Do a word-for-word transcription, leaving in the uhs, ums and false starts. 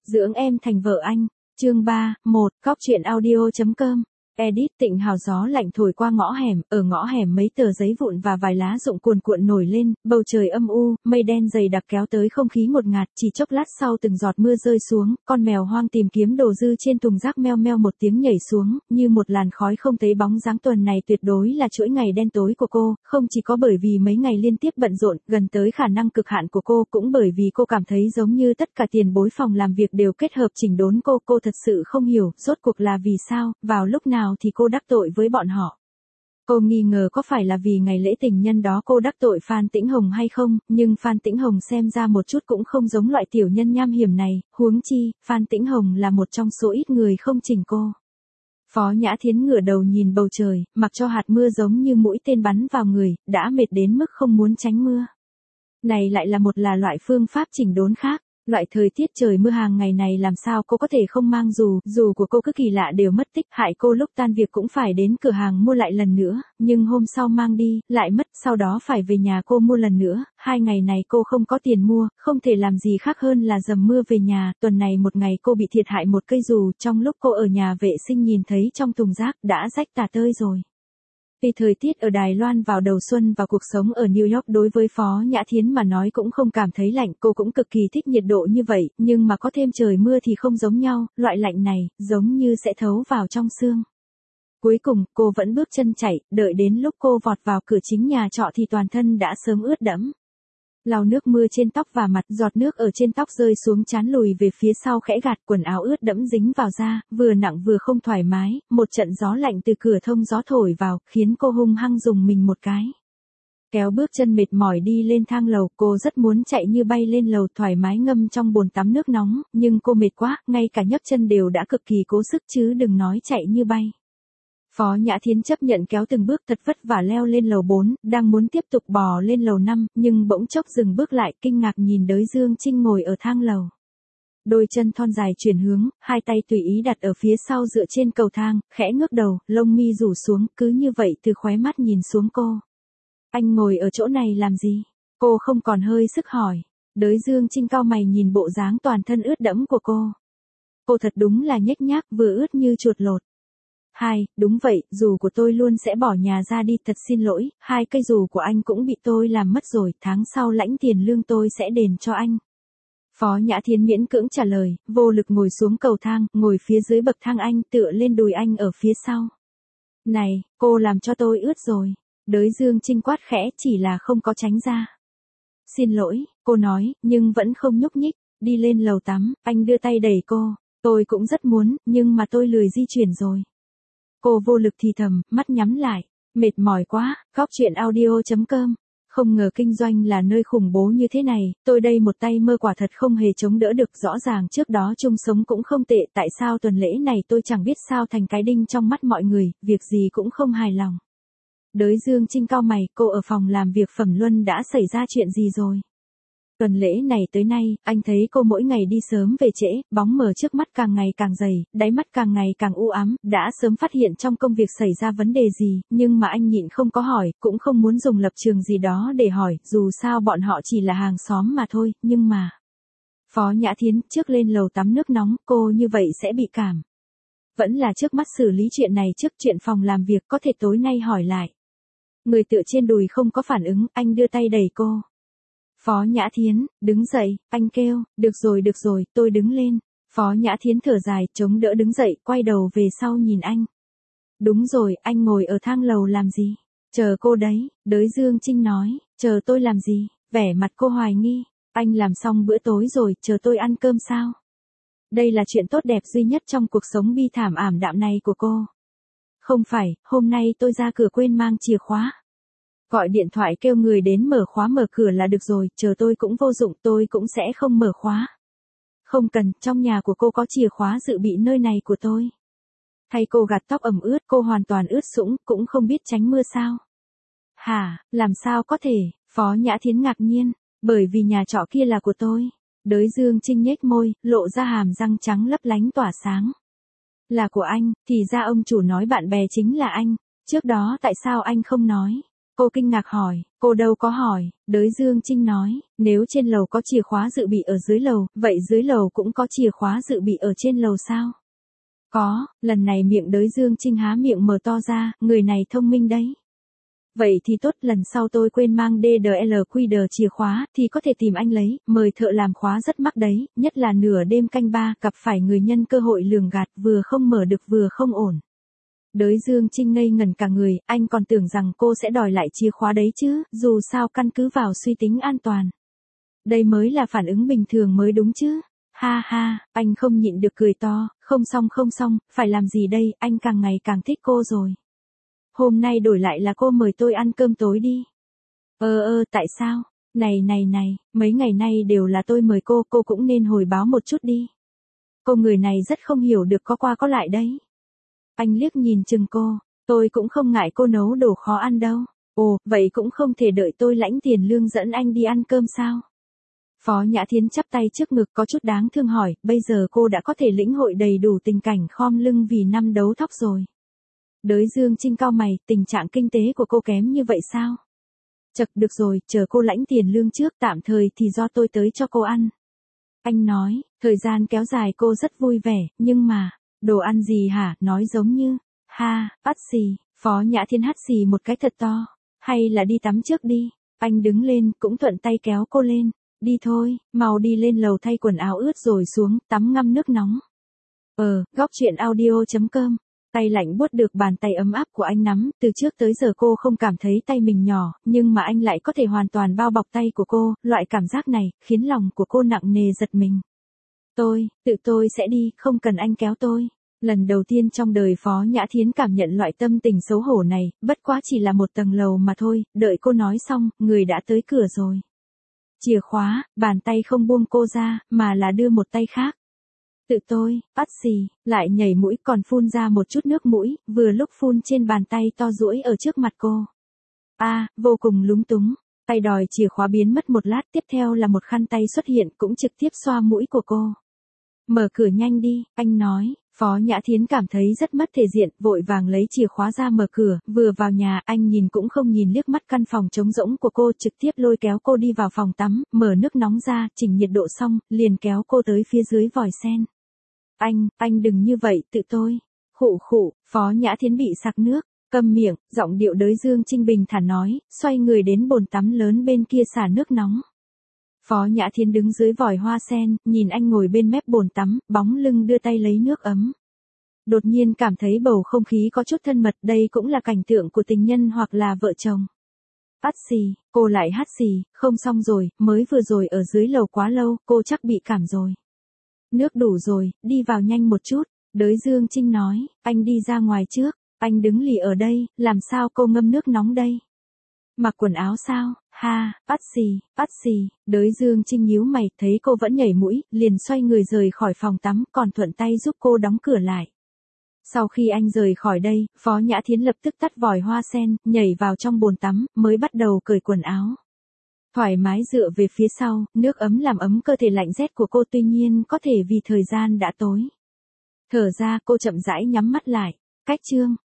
Dưỡng em thành vợ anh. Chương ba, một, cóc truyện audio chấm com. Edit. Tịnh hào gió lạnh thổi qua ngõ hẻm, ở ngõ hẻm mấy tờ giấy vụn và vài lá rụng cuồn cuộn nổi lên, bầu trời âm u, mây đen dày đặc kéo tới không khí ngột ngạt, chỉ chốc lát sau từng giọt mưa rơi xuống, con mèo hoang tìm kiếm đồ dư trên thùng rác meo meo một tiếng nhảy xuống, như một làn khói không thấy bóng dáng. Tuần này tuyệt đối là chuỗi ngày đen tối của cô, không chỉ có bởi vì mấy ngày liên tiếp bận rộn, gần tới khả năng cực hạn của cô, cũng bởi vì cô cảm thấy giống như tất cả tiền bối phòng làm việc đều kết hợp chỉnh đốn cô, cô thật sự không hiểu, rốt cuộc là vì sao, vào lúc nào thì cô đắc tội với bọn họ. Cô nghi ngờ có phải là vì ngày lễ tình nhân đó cô đắc tội Phan Tĩnh Hồng hay không, nhưng Phan Tĩnh Hồng xem ra một chút cũng không giống loại tiểu nhân nham hiểm này, huống chi, Phan Tĩnh Hồng là một trong số ít người không chỉnh cô. Phó Nhã Thiến ngửa đầu nhìn bầu trời, mặc cho hạt mưa giống như mũi tên bắn vào người, đã mệt đến mức không muốn tránh mưa. Này lại là một là loại phương pháp chỉnh đốn khác. Loại thời tiết trời mưa hàng ngày này làm sao cô có thể không mang dù, dù của cô cứ kỳ lạ đều mất tích, hại cô lúc tan việc cũng phải đến cửa hàng mua lại lần nữa, nhưng hôm sau mang đi, lại mất, sau đó phải về nhà cô mua lần nữa, hai ngày này cô không có tiền mua, không thể làm gì khác hơn là dầm mưa về nhà, tuần này một ngày cô bị thiệt hại một cây dù, trong lúc cô ở nhà vệ sinh nhìn thấy trong thùng rác đã rách tả tơi rồi. Vì thời tiết ở Đài Loan vào đầu xuân và cuộc sống ở New York đối với Phó Nhã Thiến mà nói cũng không cảm thấy lạnh, cô cũng cực kỳ thích nhiệt độ như vậy, nhưng mà có thêm trời mưa thì không giống nhau, loại lạnh này, giống như sẽ thấu vào trong xương. Cuối cùng, cô vẫn bước chân chạy, đợi đến lúc cô vọt vào cửa chính nhà trọ thì toàn thân đã sớm ướt đẫm. Lau nước mưa trên tóc và mặt, giọt nước ở trên tóc rơi xuống trán lùi về phía sau khẽ gạt, quần áo ướt đẫm dính vào da, vừa nặng vừa không thoải mái, một trận gió lạnh từ cửa thông gió thổi vào, khiến cô hung hăng dùng mình một cái. Kéo bước chân mệt mỏi đi lên thang lầu, cô rất muốn chạy như bay lên lầu thoải mái ngâm trong bồn tắm nước nóng, nhưng cô mệt quá, ngay cả nhấc chân đều đã cực kỳ cố sức chứ đừng nói chạy như bay. Phó Nhã Thiến chấp nhận kéo từng bước thật vất vả leo lên lầu bốn, đang muốn tiếp tục bò lên lầu năm, nhưng bỗng chốc dừng bước lại, kinh ngạc nhìn Đới Dương Trinh ngồi ở thang lầu. Đôi chân thon dài chuyển hướng, hai tay tùy ý đặt ở phía sau dựa trên cầu thang, khẽ ngước đầu, lông mi rủ xuống, cứ như vậy từ khóe mắt nhìn xuống cô. Anh ngồi ở chỗ này làm gì? Cô không còn hơi sức hỏi. Đới Dương Trinh cau mày nhìn bộ dáng toàn thân ướt đẫm của cô. Cô thật đúng là nhếch nhác, vừa ướt như chuột lột. Hai, đúng vậy, dù của tôi luôn sẽ bỏ nhà ra đi, thật xin lỗi, hai cây dù của anh cũng bị tôi làm mất rồi, tháng sau lãnh tiền lương tôi sẽ đền cho anh. Phó Nhã Thiến miễn cưỡng trả lời, vô lực ngồi xuống cầu thang, ngồi phía dưới bậc thang anh, tựa lên đùi anh ở phía sau. Này, cô làm cho tôi ướt rồi. Đới Dương Trinh quát khẽ, chỉ là không có tránh ra. Xin lỗi, cô nói, nhưng vẫn không nhúc nhích, đi lên lầu tắm, anh đưa tay đẩy cô, tôi cũng rất muốn, nhưng mà tôi lười di chuyển rồi. Cô vô lực thì thầm, mắt nhắm lại, mệt mỏi quá, cóc truyện audio chấm com. Không ngờ kinh doanh là nơi khủng bố như thế này, tôi đây một tay mơ quả thật không hề chống đỡ được, rõ ràng trước đó chung sống cũng không tệ, tại sao tuần lễ này tôi chẳng biết sao thành cái đinh trong mắt mọi người, việc gì cũng không hài lòng. Đới Dương Trinh cau mày, cô ở phòng làm việc Phẩm Luân đã xảy ra chuyện gì rồi? Tuần lễ này tới nay, anh thấy cô mỗi ngày đi sớm về trễ, bóng mờ trước mắt càng ngày càng dày, đáy mắt càng ngày càng u ám, đã sớm phát hiện trong công việc xảy ra vấn đề gì, nhưng mà anh nhịn không có hỏi, cũng không muốn dùng lập trường gì đó để hỏi, dù sao bọn họ chỉ là hàng xóm mà thôi, nhưng mà... Phó Nhã Thiến, trước lên lầu tắm nước nóng, cô như vậy sẽ bị cảm. Vẫn là trước mắt xử lý chuyện này trước, chuyện phòng làm việc có thể tối nay hỏi lại. Người tựa trên đùi không có phản ứng, anh đưa tay đẩy cô. Phó Nhã Thiến, đứng dậy, anh kêu, được rồi được rồi, tôi đứng lên. Phó Nhã Thiến thở dài, chống đỡ đứng dậy, quay đầu về sau nhìn anh. Đúng rồi, anh ngồi ở thang lầu làm gì? Chờ cô đấy, Đới Dương Trinh nói, chờ tôi làm gì? Vẻ mặt cô hoài nghi, anh làm xong bữa tối rồi, chờ tôi ăn cơm sao? Đây là chuyện tốt đẹp duy nhất trong cuộc sống bi thảm ảm đạm này của cô. Không phải, hôm nay tôi ra cửa quên mang chìa khóa. Gọi điện thoại kêu người đến mở khóa mở cửa là được rồi, chờ tôi cũng vô dụng, tôi cũng sẽ không mở khóa. Không cần, trong nhà của cô có chìa khóa dự bị nơi này của tôi. Thay cô gạt tóc ẩm ướt, cô hoàn toàn ướt sũng, cũng không biết tránh mưa sao? Hả, làm sao có thể? Phó Nhã Thiến ngạc nhiên, bởi vì nhà trọ kia là của tôi. Đới Dương Trinh nhếch môi, lộ ra hàm răng trắng lấp lánh tỏa sáng. Là của anh, thì ra ông chủ nói bạn bè chính là anh, trước đó tại sao anh không nói? Cô kinh ngạc hỏi, cô đâu có hỏi, Đới Dương Trinh nói, nếu trên lầu có chìa khóa dự bị ở dưới lầu, vậy dưới lầu cũng có chìa khóa dự bị ở trên lầu sao? Có, lần này miệng Đới Dương Trinh há miệng mở to ra, người này thông minh đấy. Vậy thì tốt, lần sau tôi quên mang đê đê lờ quy đê chìa khóa, thì có thể tìm anh lấy, mời thợ làm khóa rất mắc đấy, nhất là nửa đêm canh ba, gặp phải người nhân cơ hội lường gạt, vừa không mở được vừa không ổn. Đới Dương Trinh ngây ngẩn cả người, anh còn tưởng rằng cô sẽ đòi lại chìa khóa đấy chứ, dù sao căn cứ vào suy tính an toàn. Đây mới là phản ứng bình thường mới đúng chứ. Ha ha, anh không nhịn được cười to, không xong không xong, phải làm gì đây, anh càng ngày càng thích cô rồi. Hôm nay đổi lại là cô mời tôi ăn cơm tối đi. Ơ ơ, tại sao? Này này này, mấy ngày nay đều là tôi mời cô, cô cũng nên hồi báo một chút đi. Cô người này rất không hiểu được có qua có lại đấy. Anh liếc nhìn chừng cô, tôi cũng không ngại cô nấu đồ khó ăn đâu. Ồ, vậy cũng không thể đợi tôi lãnh tiền lương dẫn anh đi ăn cơm sao? Phó Nhã Thiến chắp tay trước ngực có chút đáng thương hỏi, bây giờ cô đã có thể lĩnh hội đầy đủ tình cảnh khom lưng vì năm đấu thóc rồi. Đới Dương Trinh cau mày, tình trạng kinh tế của cô kém như vậy sao? Chật, được rồi, chờ cô lãnh tiền lương trước, tạm thời thì do tôi tới cho cô ăn. Anh nói, thời gian kéo dài cô rất vui vẻ, nhưng mà, đồ ăn gì hả, nói giống như, ha, bắt xì, Phó Nhã Thiên hắt xì một cái thật to, hay là đi tắm trước đi. Anh đứng lên, cũng thuận tay kéo cô lên, đi thôi, mau đi lên lầu thay quần áo ướt rồi xuống, tắm ngâm nước nóng. Ờ, góc chuyện audio chấm com. Tay lạnh buốt được bàn tay ấm áp của anh nắm, từ trước tới giờ cô không cảm thấy tay mình nhỏ, nhưng mà anh lại có thể hoàn toàn bao bọc tay của cô, loại cảm giác này, khiến lòng của cô nặng nề giật mình. Tôi, tự tôi sẽ đi, không cần anh kéo tôi. Lần đầu tiên trong đời Phó Nhã Thiến cảm nhận loại tâm tình xấu hổ này, bất quá chỉ là một tầng lầu mà thôi, đợi cô nói xong, người đã tới cửa rồi. Chìa khóa, bàn tay không buông cô ra, mà là đưa một tay khác. Tự tôi, bắt xì, lại nhảy mũi còn phun ra một chút nước mũi, vừa lúc phun trên bàn tay to duỗi ở trước mặt cô. A, à, vô cùng lúng túng, tay đòi chìa khóa biến mất một lát, tiếp theo là một khăn tay xuất hiện cũng trực tiếp xoa mũi của cô. Mở cửa nhanh đi, anh nói. Phó Nhã Thiến cảm thấy rất mất thể diện, vội vàng lấy chìa khóa ra mở cửa, vừa vào nhà, anh nhìn cũng không nhìn liếc mắt căn phòng trống rỗng của cô, trực tiếp lôi kéo cô đi vào phòng tắm, mở nước nóng ra, chỉnh nhiệt độ xong, liền kéo cô tới phía dưới vòi sen. Anh, anh đừng như vậy, tự tôi. Khụ khụ, Phó Nhã Thiến bị sặc nước, câm miệng, giọng điệu Đới Dương Trinh bình thản nói, xoay người đến bồn tắm lớn bên kia xả nước nóng. Phó Nhã Thiến đứng dưới vòi hoa sen, nhìn anh ngồi bên mép bồn tắm, bóng lưng đưa tay lấy nước ấm. Đột nhiên cảm thấy bầu không khí có chút thân mật, đây cũng là cảnh tượng của tình nhân hoặc là vợ chồng. Hắt xì, cô lại hắt xì, không xong rồi, mới vừa rồi ở dưới lầu quá lâu, cô chắc bị cảm rồi. Nước đủ rồi, đi vào nhanh một chút, Đới Dương Trinh nói, anh đi ra ngoài trước, anh đứng lì ở đây, làm sao cô ngâm nước nóng đây? Mặc quần áo sao? Ha, bắt xì, bắt xì, Đới Dương Trinh nhíu mày, thấy cô vẫn nhảy mũi, liền xoay người rời khỏi phòng tắm, còn thuận tay giúp cô đóng cửa lại. Sau khi anh rời khỏi đây, Phó Nhã Thiến lập tức tắt vòi hoa sen, nhảy vào trong bồn tắm, mới bắt đầu cởi quần áo. Thoải mái dựa về phía sau, nước ấm làm ấm cơ thể lạnh rét của cô, tuy nhiên có thể vì thời gian đã tối. Thở ra, cô chậm rãi nhắm mắt lại. Cách chương